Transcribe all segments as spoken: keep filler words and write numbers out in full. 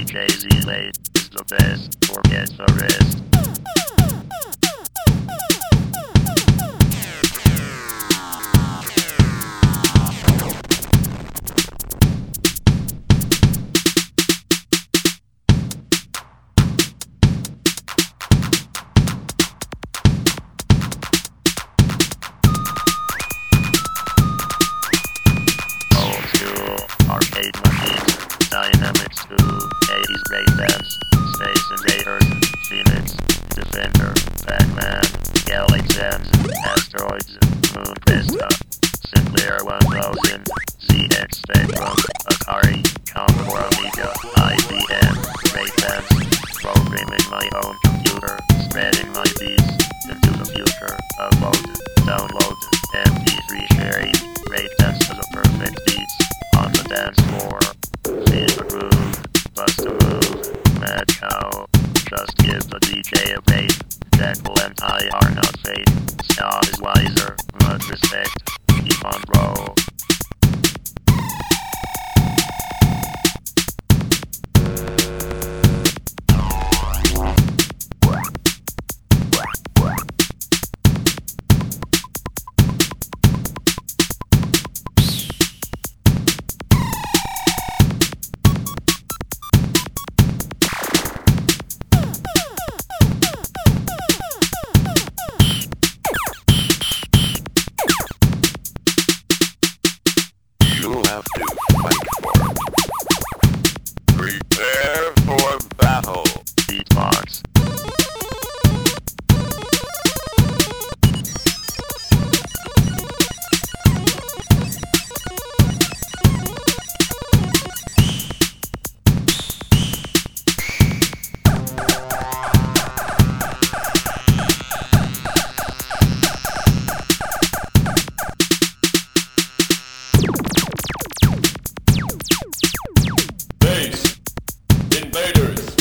D J Z-Late is the best, forget the rest. Old school, arcade machines, dynamics too, eighties breakdance, Space Invaders, Phoenix, Defender, Pac-Man, Galaxians, Asteroids, Moon Vista, Sinclair one thousand, Z X Spectrum, Atari, Commodore Amiga, I B M, breakdance, programming my own computer, spreading my beats into the future, upload, download, M P three sharing, breakdance to the perfect beats, on the dance floor, feel the groove, bust a move, mad cow, just give the D J a bait, Jekyll and I are not fake, Scott is wiser, much respect, keep on roll. You'll have to fight for it. Prepare for battle. Beatbox. Space Invaders.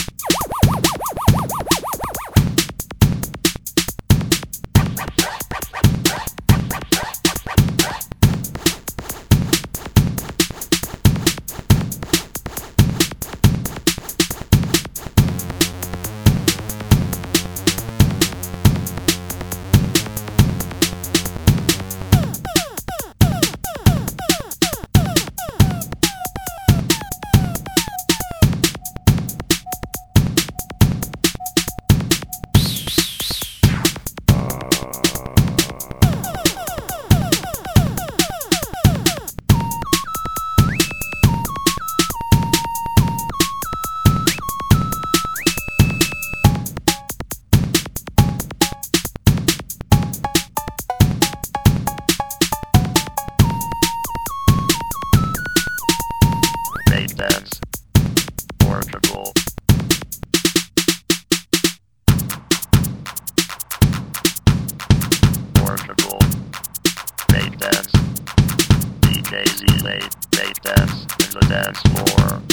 Breakdance. Portugal. Portugal. Breakdance. D J Z-Late, breakdance in the dance floor.